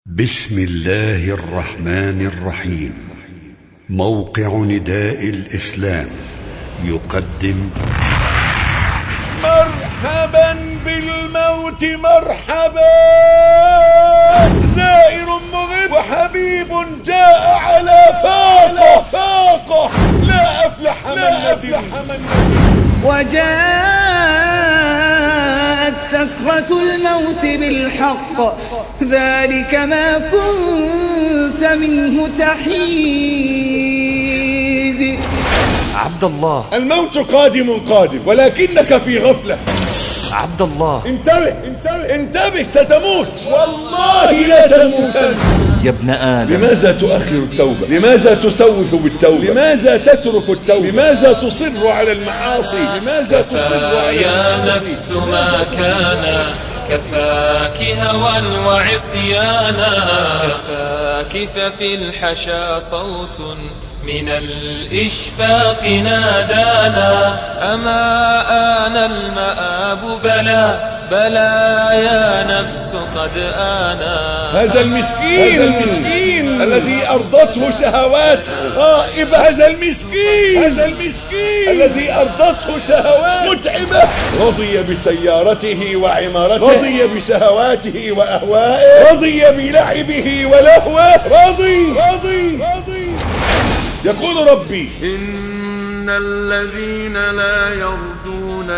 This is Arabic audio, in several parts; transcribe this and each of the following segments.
بسم الله الرحمن الرحيم. موقع نداء الإسلام يقدم مرحبا بالموت مرحبا، زائر مغب وحبيب جاء على فاقه لا أفلح من ندم. وجاءت سكرة الموت بالحق، ذلك ما كنت منه تحيد. عبد الله، الموت قادم ولكنك في غفلة. عبد الله، انتبه ستموت، والله لا تموتن. يا ابن آدم، لماذا تؤخر التوبة؟ لماذا تسوف بالتوبة؟ لماذا تترك التوبة؟ لماذا تصر على المعاصي؟ لماذا تصر على يا نفس ما كان كفاك هوى وعصيانا، كفاك ففي الحشا صوت من الإشفاق نادانا. أما آن المآب بلى يا نفس قد آنا. هذا المسكين الذي أرضته شهوات غائبة، هذا المسكين الذي أرضته شهوات متعبة، رضي بسيارته وعمارته، رضي بشهواته وأهوائه، رضي بلعبه ولهوه، رضي. يقول ربي: إن الذين لا يرجون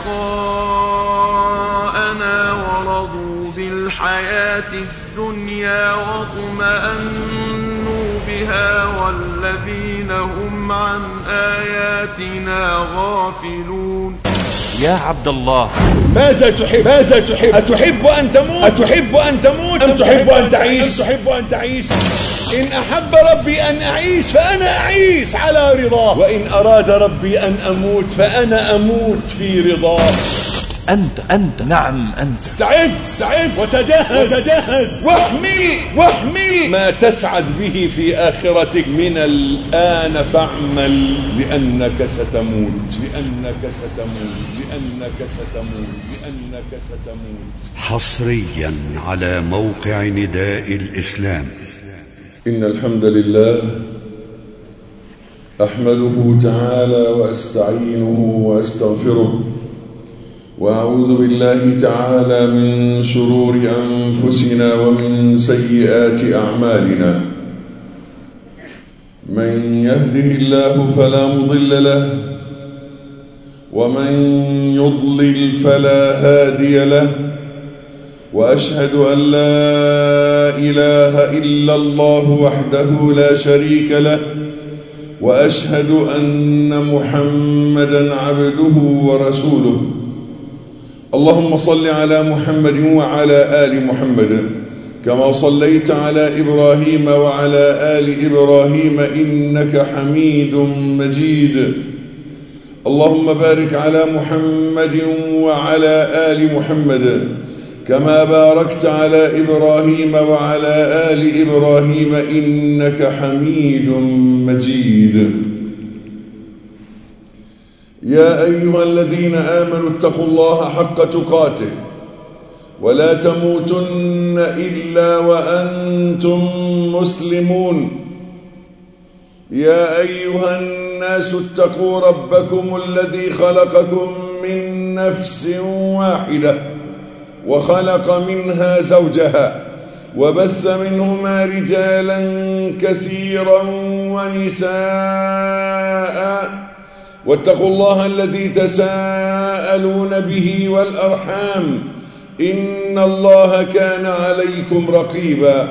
لقاءنا ورضوا بالحياة الدنيا واطمأنوا بها والذين هم عن آياتنا غافلون. يا عبد الله، ماذا تحب؟ أتحب أن تموت؟ أم تحب أن تعيش؟ إن أحب ربي أن أعيش فأنا أعيش على رضاه، وإن أراد ربي أن أموت فأنا أموت في رضاه. أنت نعم أنت. استعد وتجهز واحمل ما تسعد به في آخرتك. من الآن فاعمل لأنك ستموت. حصريا على موقع نداء الإسلام. إن الحمد لله أحمده تعالى وأستعينه وأستغفره، وأعوذ بالله تعالى من شرور أنفسنا ومن سيئات أعمالنا. من يهده الله فلا مضل له، ومن يضلل فلا هادي له، وأشهد أن لا إله إلا الله وحده لا شريك له، وأشهد أن محمدًا عبده ورسوله. اللهم صل على محمد وعلى آل محمد كما صليت على إبراهيم وعلى آل إبراهيم إنك حميد مجيد. اللهم بارك على محمد وعلى آل محمد كما باركت على إبراهيم وعلى آل إبراهيم إنك حميد مجيد. يا أيها الذين آمنوا اتقوا الله حق تقاته ولا تموتن إلا وأنتم مسلمون. يا أيها الناس اتقوا ربكم الذي خلقكم من نفس واحدة وخلق منها زوجها وبث منهما رجالا كثيرا ونساء، واتقوا الله الذي تساءلون به والأرحام إن الله كان عليكم رقيبا.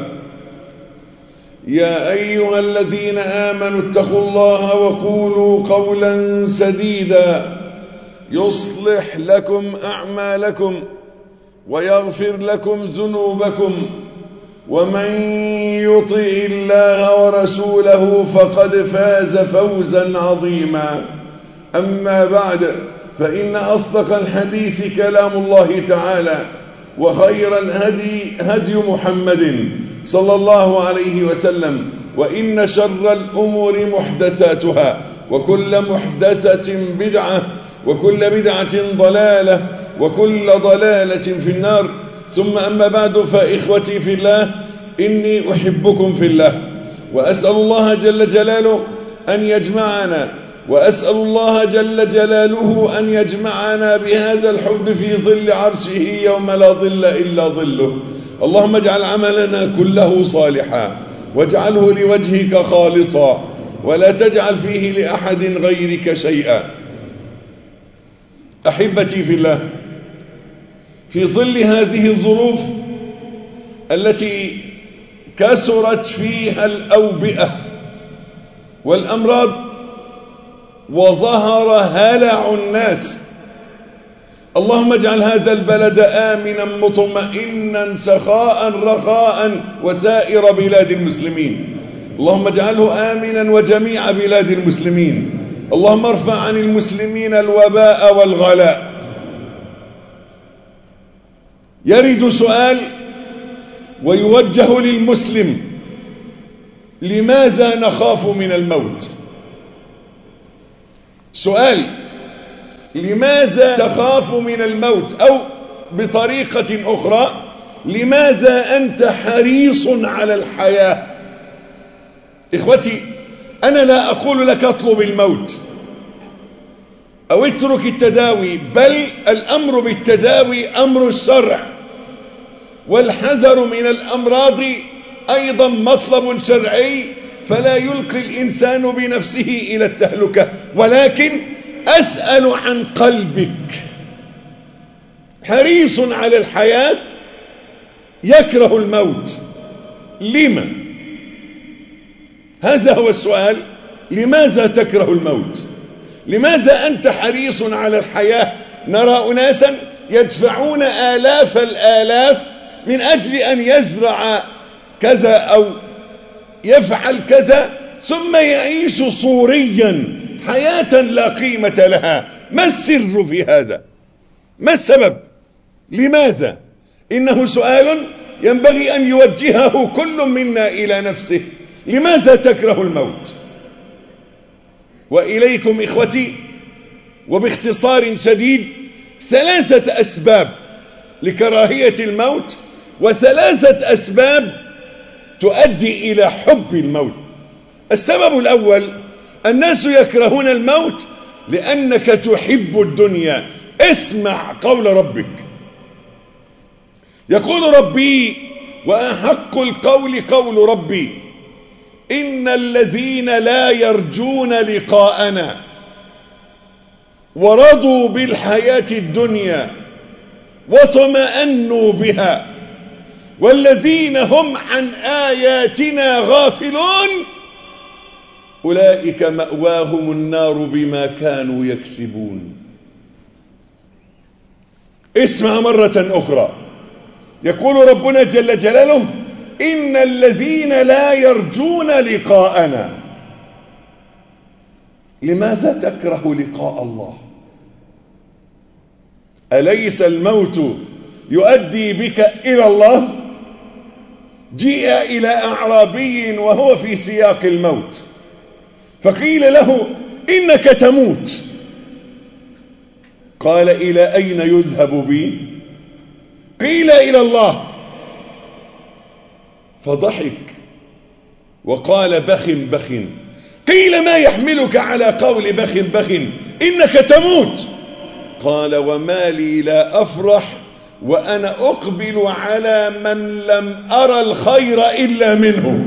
يا أيها الذين آمنوا اتقوا الله وقولوا قولا سديدا يصلح لكم أعمالكم ويغفر لكم ذنوبكم، ومن يطع الله ورسوله فقد فاز فوزا عظيما. أما بعد، فإن أصدق الحديث كلام الله تعالى، وخير الهدي هدي محمد صلى الله عليه وسلم، وإن شر الأمور محدثاتها، وكل محدثة بدعة، وكل بدعة ضلالة، وكل ضلالة في النار. ثم أما بعد، فإخوتي في الله، إني أحبكم في الله، وأسأل الله جل جلاله أن يجمعنا، وأسأل الله جل جلاله أن يجمعنا بهذا الحب في ظل عرشه يوم لا ظل إلا ظله. اللهم اجعل عملنا كله صالحا، واجعله لوجهك خالصا، ولا تجعل فيه لأحد غيرك شيئا. أحبتي في الله، في ظل هذه الظروف التي كثرت فيها الأوبئة والأمراض وظهر هلع الناس، اللهم اجعل هذا البلد آمنا مطمئنا سخاء رخاء وسائر بلاد المسلمين. اللهم اجعله آمنا وجميع بلاد المسلمين. اللهم ارفع عن المسلمين الوباء والغلاء. يرد سؤال ويوجه للمسلم: لماذا نخاف من الموت؟ سؤال: لماذا تخاف من الموت؟ أو بطريقة أخرى: لماذا أنت حريص على الحياة؟ إخوتي، أنا لا أقول لك اطلب الموت أو اترك التداوي، بل الأمر بالتداوي أمر الشرع، والحذر من الأمراض أيضا مطلب شرعي، فلا يلقي الإنسان بنفسه إلى التهلكة. ولكن أسأل عن قلبك، حريص على الحياة يكره الموت، لما؟ هذا هو السؤال. لماذا تكره الموت؟ لماذا أنت حريص على الحياة؟ نرى أناسا يدفعون آلاف الآلاف من أجل أن يزرع كذا أو يفعل كذا، ثم يعيش صوريا حياة لا قيمة لها. ما السر في هذا؟ ما السبب؟ لماذا؟ إنه سؤال ينبغي أن يوجهه كل منا إلى نفسه. لماذا تكره الموت؟ وإليكم إخوتي وباختصار شديد 3 أسباب لكراهية الموت، و3 أسباب تؤدي إلى حب الموت. السبب الأول: الناس يكرهون الموت لأنك تحب الدنيا. اسمع قول ربك، يقول ربي: وأحق القول قول ربي إن الذين لا يرجون لقاءنا ورضوا بالحياة الدنيا واطمأنوا بها والذين هم عن آياتنا غافلون أولئك مأواهم النار بما كانوا يكسبون. اسمع مرة أخرى، يقول ربنا جل جلاله: إن الذين لا يرجون لقاءنا. لماذا تكره لقاء الله؟ أليس الموت يؤدي بك إلى الله؟ جيء إلى أعرابي وهو في سياق الموت، فقيل له: إنك تموت. قال: إلى أين يذهب بي؟ قيل: إلى الله. فضحك وقال: بخ بخ. قيل: ما يحملك على قول بخ بخ؟ إنك تموت. قال: وما لي لا أفرح وأنا أقبل على من لم أرى الخير إلا منه.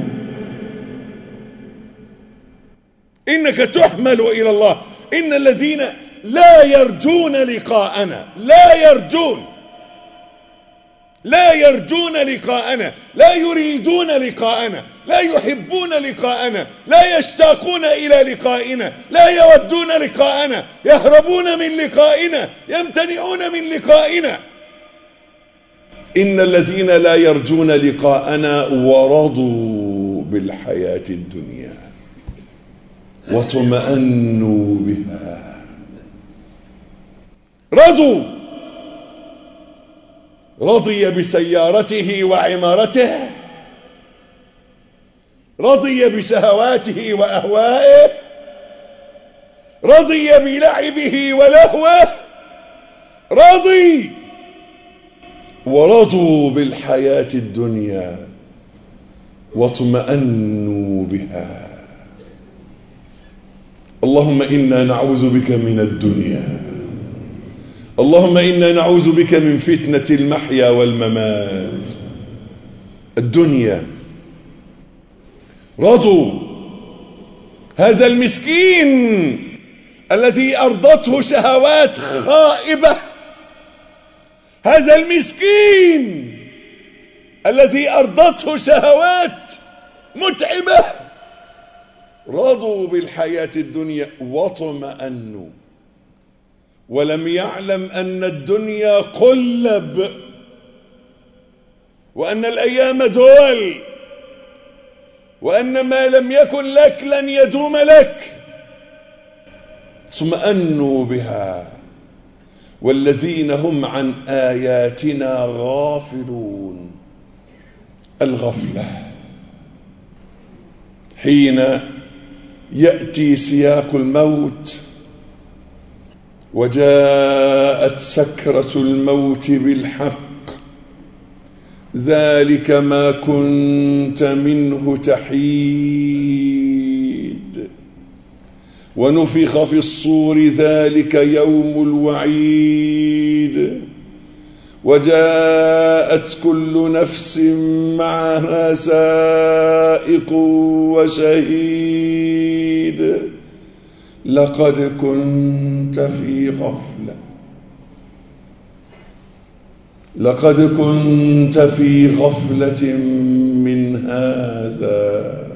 إنك تحمل إلى الله. إن الذين لا يرجون لقاءنا، لا يرجون لقاءنا، لا يريدون لقاءنا، لا يحبون لقاءنا، لا يشتاقون إلى لقائنا، لا يودون لقاءنا، يهربون من لقائنا، يمتنعون من لقائنا. إن الذين لا يرجون لقاءنا ورضوا بالحياة الدنيا واطمأنوا بها. رضي بسيارته وعمارته، رضي بشهواته وأهوائه، رضي بلعبه ولهوه، ورضوا بالحياة الدنيا واطمأنوا بها. اللهم إنا نعوذ بك من الدنيا، اللهم إنا نعوذ بك من فتنة المحيا والممات. الدنيا رضوا هذا المسكين الذي أرضته شهوات خائبة، هذا المسكين الذي أرضته شهوات متعبة، رضوا بالحياة الدنيا واطمأنوا، ولم يعلم أن الدنيا قلب، وأن الأيام دول، وأن ما لم يكن لك لن يدوم لك. اطمأنوا بها. والذين هم عن آياتنا غافلون. الغفلة حين يأتي سياق الموت وجاءت سكرة الموت بالحق، ذلك ما كنت منه تحيد، ونفخ في الصور ذلك يوم الوعيد، وجاءت كل نفس معها سائق وشهيد، لقد كنت في غفلة، لقد كنت في غفلة من هذا.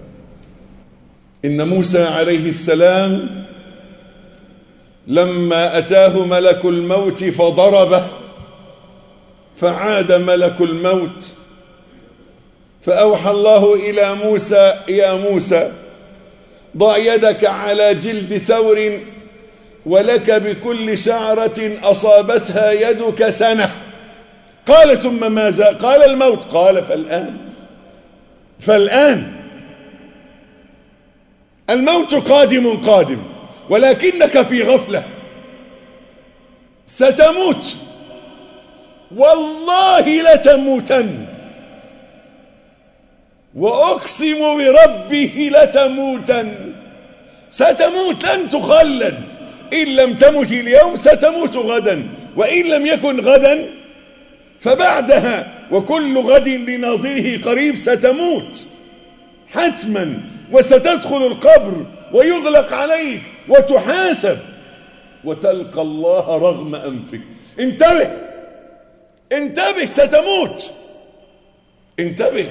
إن موسى عليه السلام لما أتاه ملك الموت فضربه فعاد ملك الموت، فأوحى الله إلى موسى: يا موسى ضع يدك على جلد ثور ولك بكل شعرة أصابتها يدك سنة. قال: ثم ماذا؟ قال: الموت. قال: فالآن الموت قادم، ولكنك في غفلة، ستموت، والله لتموتن، وأقسم بربه لتموتن. ستموت، لن تخلد. إن لم تمت اليوم ستموت غدا، وإن لم يكن غدا فبعدها، وكل غد لناظره قريب. ستموت حتما، وستدخل القبر ويغلق عليك وتحاسب وتلقى الله رغم أنفك. انتبه، انتبه، ستموت، انتبه،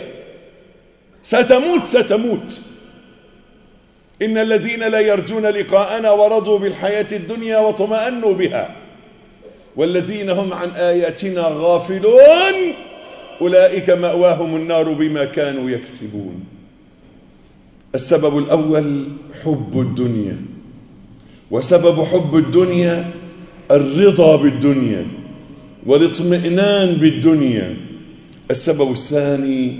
ستموت. إن الذين لا يرجون لقاءنا ورضوا بالحياة الدنيا واطمأنوا بها، والذين هم عن آياتنا غافلون، أولئك مأواهم النار بما كانوا يكسبون. السبب الأول حب الدنيا، وسبب حب الدنيا الرضا بالدنيا والاطمئنان بالدنيا. السبب الثاني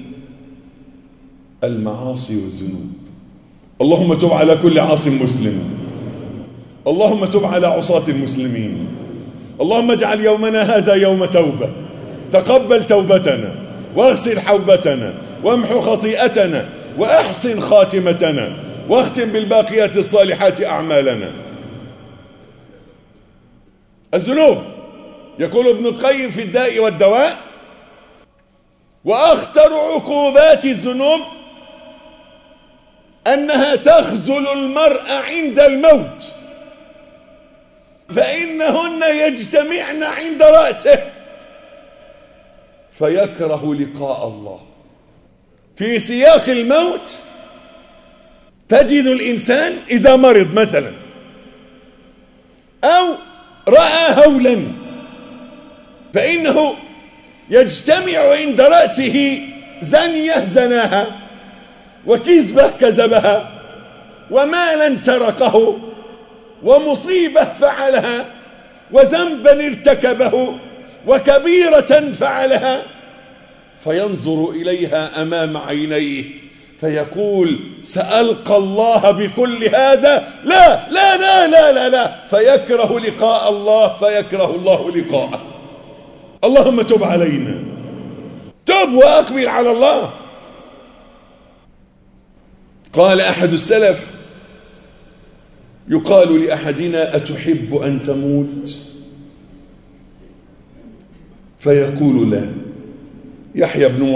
المعاصي والذنوب. اللهم تب على كل عاص مسلم، اللهم تب على عصاة المسلمين، اللهم اجعل يومنا هذا يوم توبة، تقبل توبتنا واغسل حوبتنا وامحو خطيئتنا وأحسن خاتمتنا، واختم بالباقيات الصالحات أعمالنا. الذنوب، يقول ابن القيم في الداء والدواء: وأخطر عقوبات الذنوب أنها تخذل المرء عند الموت، فإنهن يجتمعن عند رأسه فيكره لقاء الله. في سياق الموت تجد الإنسان إذا مرض مثلا أو رأى هولا فإنه يجتمع عند رأسه زنية زناها، وكذبة كذبها، ومالا سرقه، ومصيبة فعلها، وذنبا ارتكبه، وكبيرة فعلها، فينظر إليها أمام عينيه فيقول: سألقى الله بكل هذا؟ لا لا لا لا لا لا، فيكره لقاء الله، فيكره الله لقاءه. اللهم تب علينا، تب وأقبل على الله. قال أحد السلف: يقال لأحدنا: أتحب أن تموت؟ فيقول: لا. يحيى بن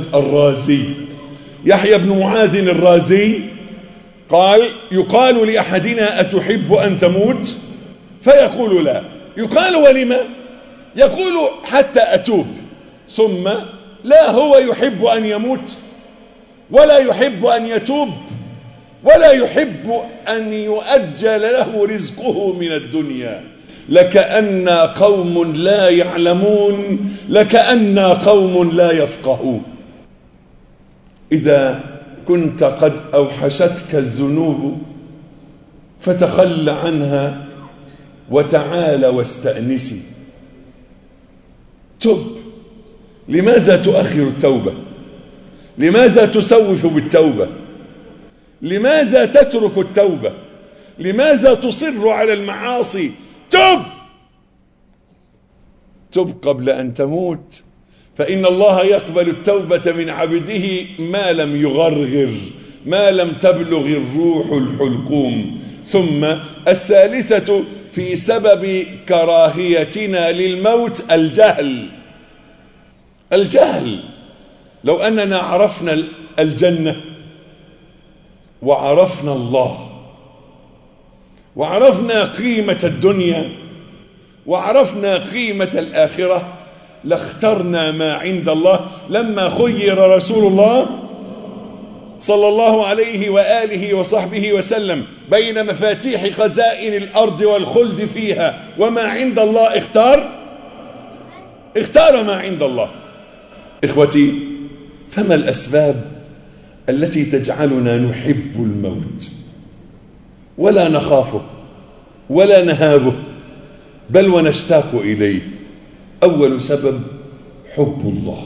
معاذ الرازي قال: يقال لأحدنا: أتحب أن تموت؟ فيقول: لا. يقال: ولما؟ يقول: حتى أتوب. ثم لا هو يحب أن يموت ولا يحب أن يتوب ولا يحب أن يؤجل له رزقه من الدنيا. لكأن قوم لا يعلمون، لكأن قوم لا يفقهون. إذا كنت قد أوحشتك الذنوب فتخل عنها وتعال واستأنسي. تب. لماذا تؤخر التوبة؟ لماذا تسوف بالتوبة؟ لماذا تترك التوبة؟ لماذا تصر على المعاصي؟ تب. تب قبل أن تموت، فإن الله يقبل التوبة من عبده ما لم يغرغر، ما لم تبلغ الروح الحلقوم. ثم الثالثة في سبب كراهيتنا للموت: الجهل. لو أننا عرفنا الجنة وعرفنا الله وعرفنا قيمة الدنيا وعرفنا قيمة الآخرة لاخترنا ما عند الله. لما خير رسول الله صلى الله عليه وآله وصحبه وسلم بين مفاتيح خزائن الأرض والخلد فيها وما عند الله، اختار ما عند الله. إخوتي، فما الأسباب التي تجعلنا نحب الموت ولا نخافه ولا نهابه بل ونشتاق إليه؟ أول سبب: حب الله.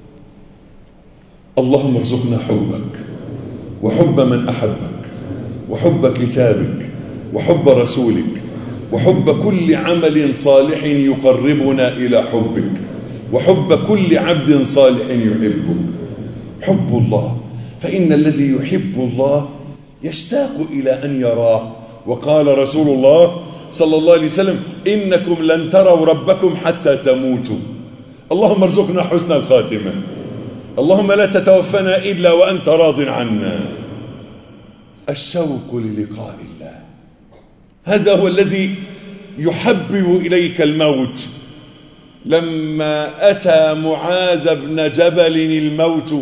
اللهم ارزقنا حبك وحب من أحبك وحب كتابك وحب رسولك وحب كل عمل صالح يقربنا إلى حبك وحب كل عبد صالح يحبك. حب الله، فإن الذي يحب الله يشتاق إلى أن يراه. وقال رسول الله صلى الله عليه وسلم: إنكم لن تروا ربكم حتى تموتوا. اللهم ارزقنا حسن الخاتمة. اللهم لا تتوفنا إلا وأنت راض عنا. الشوق للقاء الله، هذا هو الذي يحبب إليك الموت. لما أتى معاذ بن جبل الموت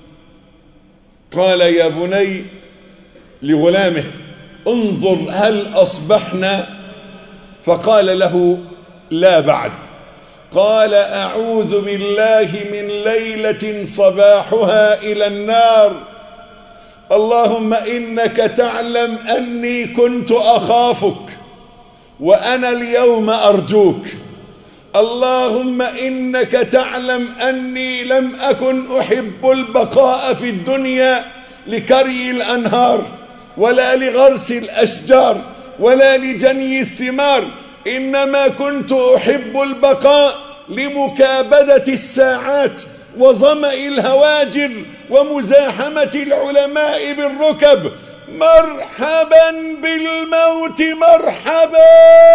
قال: يا بني، لغلامه: انظر هل أصبحنا؟ فقال له: لا بعد. قال: أعوذ بالله من ليلة صباحها إلى النار. اللهم إنك تعلم أني كنت أخافك وأنا اليوم أرجوك. اللهم إنك تعلم أني لم أكن أحب البقاء في الدنيا لكري الأنهار ولا لغرس الأشجار ولا لجني الثمار، إنما كنت أحب البقاء لمكابدة الساعات وظمأ الهواجر ومزاحمة العلماء بالركب. مرحبا بالموت مرحبا،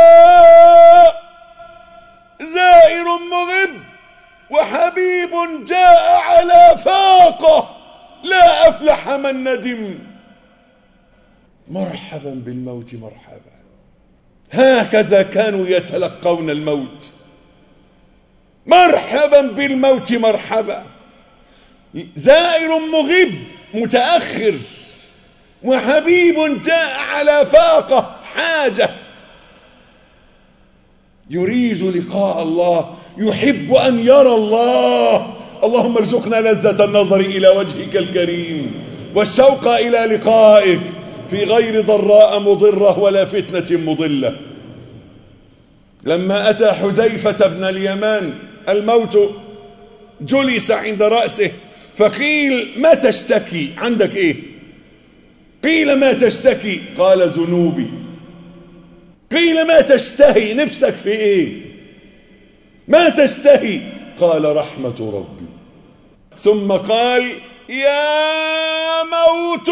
زائر مغب وحبيب جاء على فاقة، لا أفلح من ندم. مرحبا بالموت مرحبا. هكذا كانوا يتلقون الموت. مرحبا بالموت مرحبا، زائر مغب متأخر، وحبيب جاء على فاقة حاجة، يريد لقاء الله، يحب أن يرى الله. اللهم ارزقنا لذة النظر إلى وجهك الكريم والشوق إلى لقائك في غير ضراء مضرة ولا فتنة مضلة. لما أتى حذيفة بن اليمان الموت جلس عند رأسه فقيل: ما تشتكي؟ عندك إيه؟ قيل: ما تشتكي؟ قال: ذنوبي. قيل: ما تشتهي؟ نفسك في إيه؟ ما تشتهي؟ قال: رحمة ربي. ثم قال: يا موت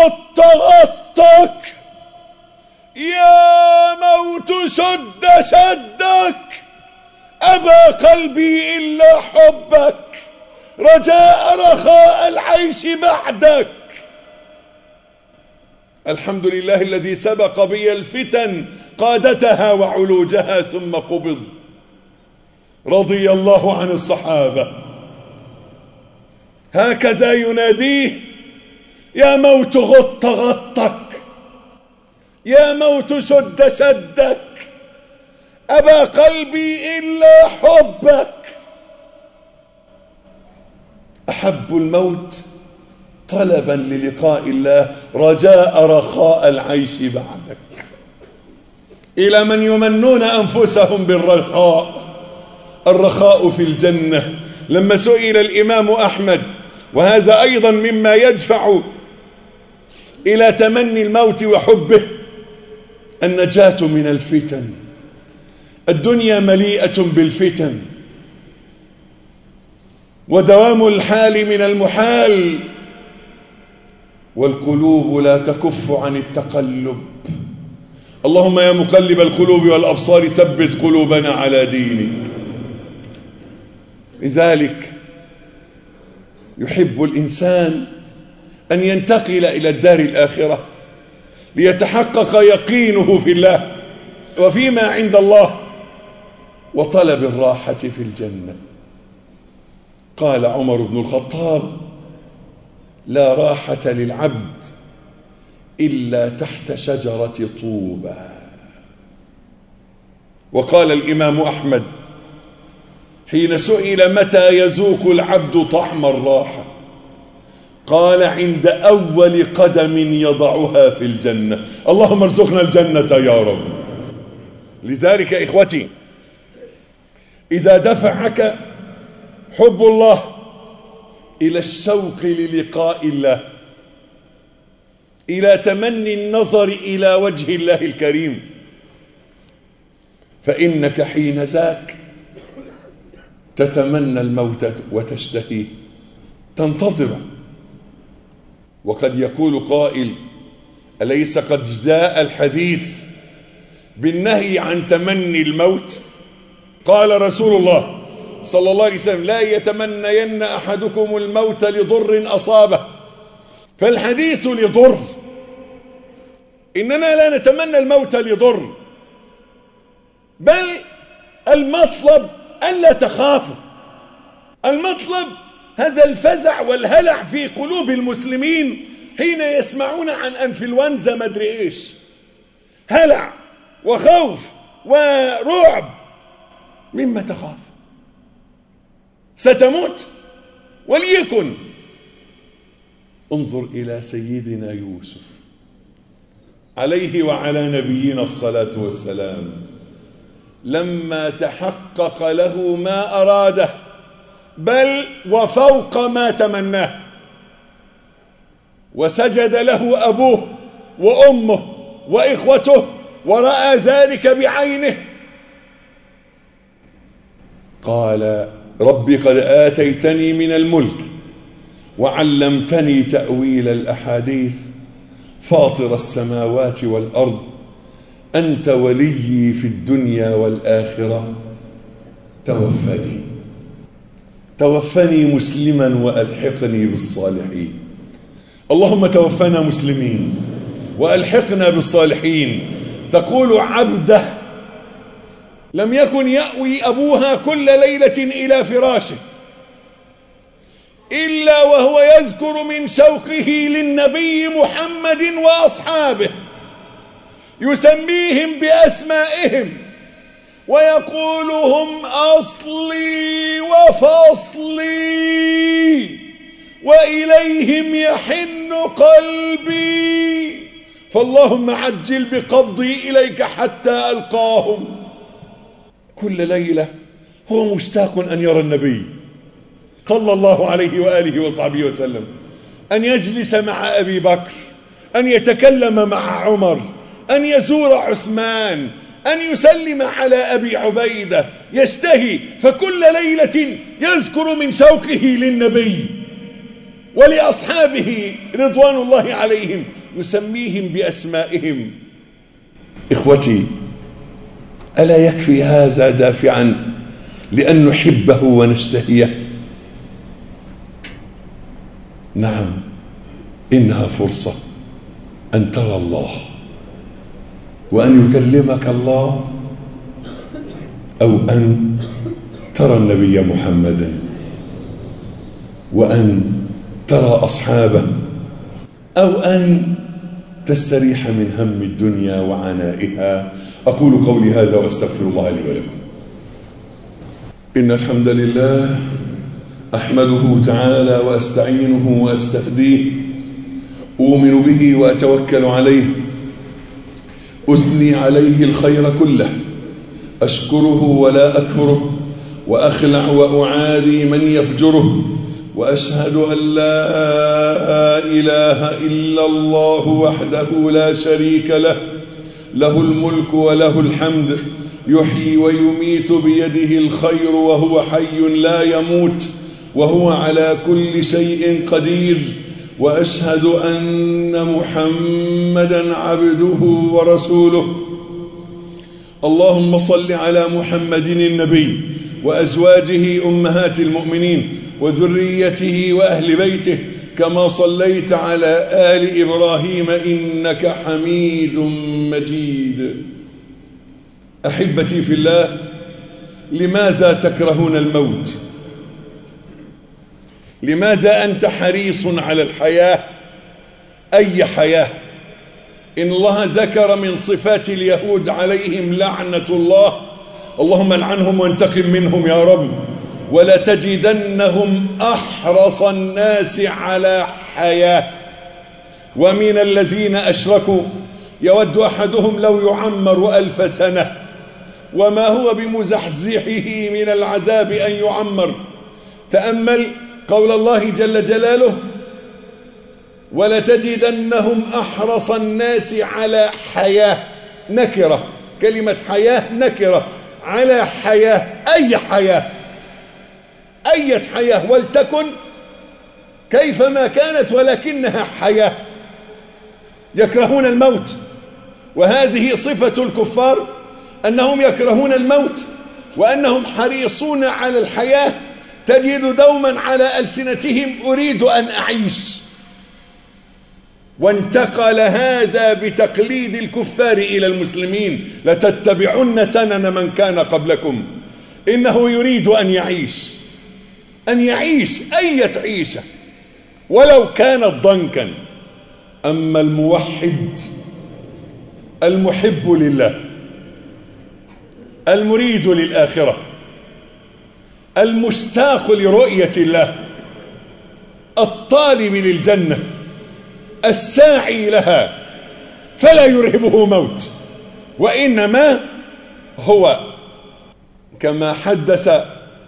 غطك، يا موت شدك، أبى قلبي إلا حبك، رجاء رخاء العيش بعدك. الحمد لله الذي سبق بي الفتن قادتها وعلوجها ثم قبض. رضي الله عن الصحابة. هكذا يناديه: يا موت غطك، يا موت شدك، أبى قلبي إلا حبك. أحب الموت طلبا للقاء الله، رجاء رخاء العيش بعدك. إلى من يمنون أنفسهم بالرخاء، الرخاء في الجنة. لما سئل الإمام أحمد، وهذا أيضا مما يدفع إلى تمني الموت وحبه، النجاة من الفتن. الدنيا مليئة بالفتن، ودوام الحال من المحال، والقلوب لا تكف عن التقلب. اللهم يا مقلب القلوب والأبصار ثبت قلوبنا على دينك. لذلك يحب الإنسان أن ينتقل إلى الدار الآخرة ليتحقق يقينه في الله وفيما عند الله، وطلب الراحة في الجنة. قال عمر بن الخطاب: لا راحة للعبد إلا تحت شجرة طوبى. وقال الإمام أحمد حين سئل متى يذوق العبد طعم الراحة، قال: عند أول قدم يضعها في الجنة. اللهم ارزقنا الجنة يا رب. لذلك إخوتي، إذا دفعك حب الله إلى الشوق للقاء الله، إلى تمني النظر إلى وجه الله الكريم، فإنك حين ذاك تتمنى الموت وتشتهيه، تنتظره. وقد يقول قائل: أليس قد جاء الحديث بالنهي عن تمني الموت؟ قال رسول الله صلى الله عليه وسلم: لا يتمنين أحدكم الموت لضر أصابه. فالحديث لضر، إننا لا نتمنى الموت لضر، بل المطلب ألا تخافوا. المطلب هذا الفزع والهلع في قلوب المسلمين حين يسمعون عن أنفلونزا مدري إيش، هلع وخوف ورعب. مما تخاف؟ ستموت، وليكن. انظر إلى سيدنا يوسف عليه وعلى نبينا الصلاة والسلام، لما تحقق له ما أراده، بل وفوق ما تمناه، وسجد له أبوه وأمه وإخوته، ورأى ذلك بعينه، قال: رب قد آتيتني من الملك وعلمتني تأويل الأحاديث، فاطر السماوات والأرض، أنت وليي في الدنيا والآخرة، توفني مسلما وألحقني بالصالحين. اللهم توفنا مسلمين وألحقنا بالصالحين. تقول عبده لم يكن يأوي أبوها كل ليلة إلى فراشه إلا وهو يذكر من شوقه للنبي محمد وأصحابه، يسميهم بأسمائهم ويقول: هم أصلي وفصلي، وإليهم يحن قلبي، فاللهم عجل بقبضي إليك حتى ألقاهم. كل ليلة هو مشتاق أن يرى النبي صلى الله عليه وآله وصحبه وسلم، أن يجلس مع أبي بكر، أن يتكلم مع عمر، أن يزور عثمان، أن يسلم على أبي عبيدة، يشتهي. فكل ليلة يذكر من شوقه للنبي، ولأصحابه رضوان الله عليهم يسميهم بأسمائهم. إخوتي، ألا يكفي هذا دافعا لأن نحبه ونشتهيه؟ نعم، إنها فرصة أن ترى الله وأن يكلمك الله، أو أن ترى النبي محمدا وأن ترى أصحابه، أو أن تستريح من هم الدنيا وعنائها. أقول قولي هذا وأستغفر الله لي ولكم. إن الحمد لله أحمده تعالى وأستعينه وأستهديه، أؤمن به وأتوكل عليه، أثني عليه الخير كله، أشكره ولا أكفره، وأخلع وأعادي من يفجره، وأشهد أن لا إله إلا الله وحده لا شريك له، له الملك وله الحمد، يحيي ويميت بيده الخير وهو حي لا يموت، وهو على كل شيء قدير. وأشهد أن محمدا عبده ورسوله. اللهم صل على محمد النبي وأزواجه أمهات المؤمنين وذريته وأهل بيته، كما صليت على آل إبراهيم إنك حميد مجيد. أحبتي في الله، لماذا تكرهون الموت؟ لماذا أنت حريص على الحياة؟ أي حياة؟ إن الله ذكر من صفات اليهود عليهم لعنة الله، اللهم لعنهم وانتقم منهم يا رب. ولا تجدنهم أحرص الناس على حياة، ومن الذين أشركوا يود أحدهم لو يعمر 1000 سنة وما هو بمزحزحه من العذاب أن يعمر. تأمل قول الله جل جلاله: ولتجدنهم أحرص الناس على حياة، نكرة، كلمة حياة نكرة، على حياة. أي حياة؟ أي حياة؟ ولتكن كيفما كانت ولكنها حياة. يكرهون الموت، وهذه صفة الكفار، أنهم يكرهون الموت وأنهم حريصون على الحياة. تجد دوما على ألسنتهم أريد أن أعيش. وانتقل هذا بتقليد الكفار إلى المسلمين: لتتبعن سنن من كان قبلكم. إنه يريد أن يعيش، أن يعيش أي عيشة ولو كانت ضنكا. أما الموحد المحب لله، المريد للآخرة، المشتاق لرؤية الله، الطالب للجنة، الساعي لها، فلا يرهبه موت، وإنما هو كما حدث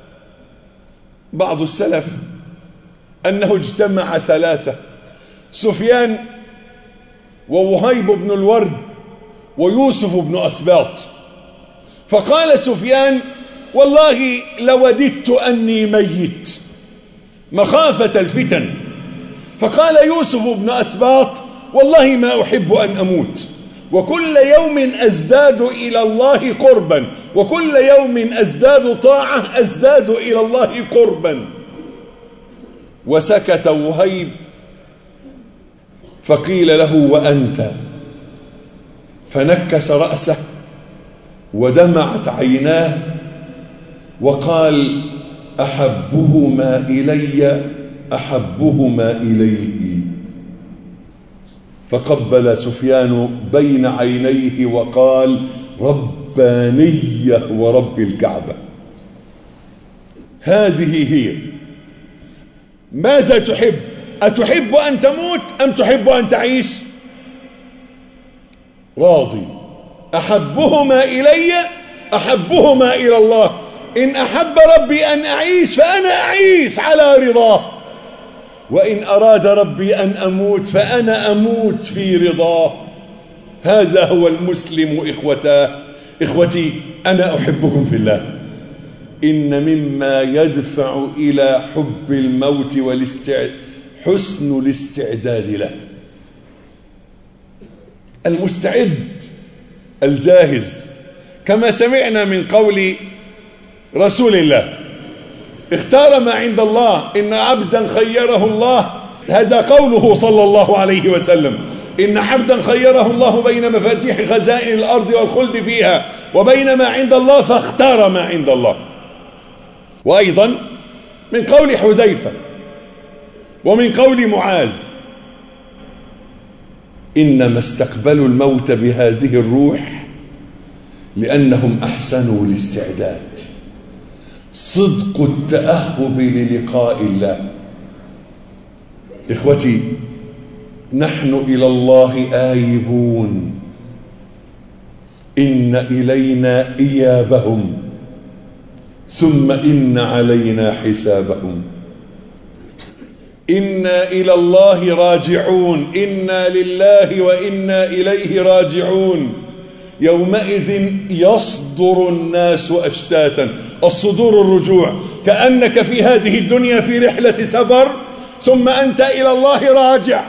بعض السلف أنه اجتمع 3: سفيان ووهيب بن الورد ويوسف بن أسباط. فقال سفيان: والله لوددت أني ميت مخافة الفتن. فقال يوسف بن أسباط: والله ما أحب أن أموت، وكل يوم أزداد إلى الله قربا، وكل يوم أزداد طاعة أزداد إلى الله قربا. وسكت وهيب، فقيل له: وأنت؟ فنكس رأسه ودمعت عيناه وقال: أحبهما إلي أحبهما إليه. فقبل سفيان بين عينيه وقال: ربانية ورب الكعبة. هذه هي. ماذا تحب؟ أتحب أن تموت أم تحب أن تعيش؟ راضي. أحبهما إلي أحبهما إلى الله. إن أحب ربي أن أعيش فأنا أعيش على رضاه، وإن أراد ربي أن أموت فأنا أموت في رضاه. هذا هو المسلم إخوتي، أنا أحبكم في الله. إن مما يدفع إلى حب الموت حسن الاستعداد له. المستعد الجاهز، كما سمعنا من قول رسول الله: اختار ما عند الله، إن عبدا خيره الله. هذا قوله صلى الله عليه وسلم: إن عبدا خيره الله بين مفاتيح خزائن الأرض والخلد فيها وبين ما عند الله فاختار ما عند الله. وأيضا من قول حذيفة ومن قول معاذ: إنما استقبلوا الموت بهذه الروح لأنهم أحسنوا الاستعداد. صدق التأهب للقاء الله. إخوتي، نحن إلى الله آيبون، إن إلينا إيابهم ثم إن علينا حسابهم. إنا إلى الله راجعون، إنا لله وإنا إليه راجعون. يومئذ يصدر الناس أشتاتا. الصدور الرجوع، كأنك في هذه الدنيا في رحلة سفر ثم أنت إلى الله راجع.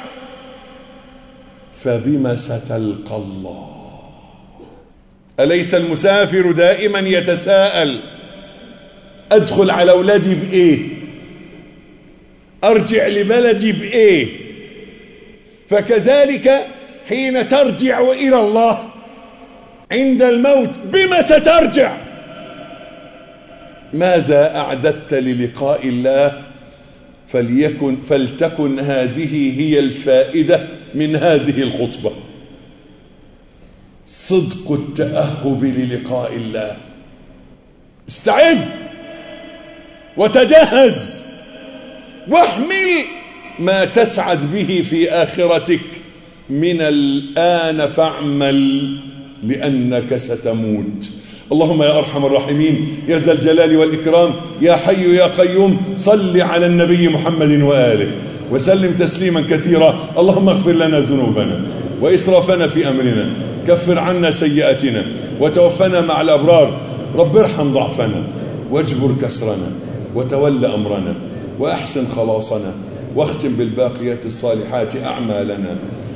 فبما ستلقى الله؟ أليس المسافر دائما يتساءل: أدخل على أولادي بإيه؟ أرجع لبلدي بإيه؟ فكذلك حين ترجع إلى الله عند الموت بما سترجع؟ ماذا أعددت للقاء الله؟ فلتكن هذه هي الفائدة من هذه الخطبة: صدق التأهب للقاء الله. استعد وتجهز واحمل ما تسعد به في آخرتك. من الآن فاعمل لأنك ستموت. اللهم يا أرحم الراحمين، يا ذا الجلال والإكرام، يا حي يا قيوم، صل على النبي محمد وآله وسلم تسليما كثيرا. اللهم اغفر لنا ذنوبنا وإسرافنا في أمرنا، كفر عنا سيئاتنا وتوفنا مع الأبرار. رب ارحم ضعفنا واجبر كسرنا وتول أمرنا وأحسن خلاصنا واختم بالباقيات الصالحات أعمالنا.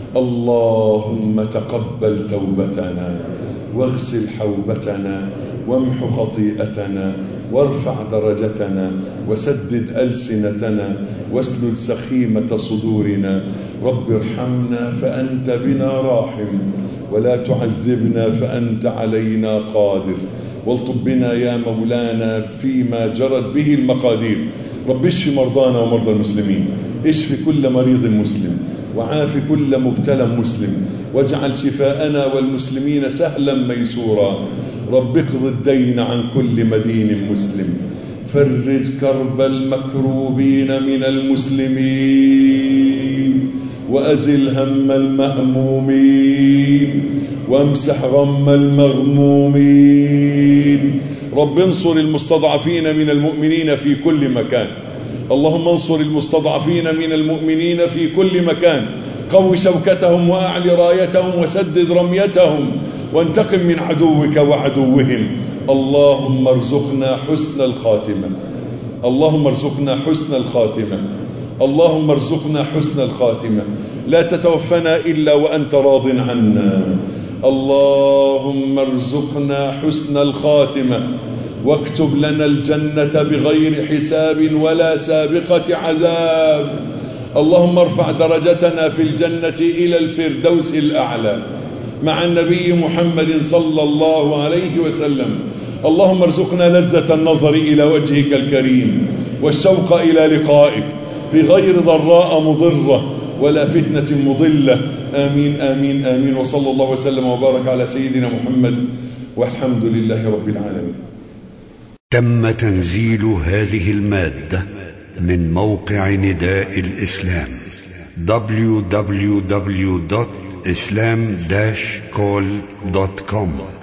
اللهم تقبل توبتنا واغسل حوبتنا وامح خطيئتنا وارفع درجتنا وسدد ألسنتنا واسلل سخيمة صدورنا. رب ارحمنا فأنت بنا راحم، ولا تعذبنا فأنت علينا قادر، والطب بنا يا مولانا فيما جرت به المقادير. رب اشف مرضانا ومرضى المسلمين، اشف كل مريض مسلم وعاف كل مبتلى مسلم، واجعل شفاءنا والمسلمين سهلا ميسورا. رب اقض الدين عن كل مدين مسلم، فرج كرب المكروبين من المسلمين، وأزل هم المهمومين، وامسح غم المغمومين. رب انصر المستضعفين من المؤمنين في كل مكان. اللهم انصر المستضعفين من المؤمنين في كل مكان، قو شوكتهم وأعل رايتهم وسدد رميتهم، وانتقم من عدوك وعدوهم. اللهم ارزقنا حسن الخاتمة، اللهم ارزقنا حسن الخاتمة، اللهم ارزقنا حسن الخاتمة. لا تتوفنا إلا وأنت راض عنا. اللهم ارزقنا حسن الخاتمة، واكتب لنا الجنة بغير حساب ولا سابقة عذاب. اللهم ارفع درجتنا في الجنة إلى الفردوس الأعلى مع النبي محمد صلى الله عليه وسلم. اللهم ارزقنا لذة النظر إلى وجهك الكريم والشوق إلى لقائك بغير ضراء مضرة ولا فتنة مضلة. آمين آمين آمين. وصلى الله وسلم وبارك على سيدنا محمد، والحمد لله رب العالمين. تم تنزيل هذه المادة من موقع نداء الإسلام www.islam-call.com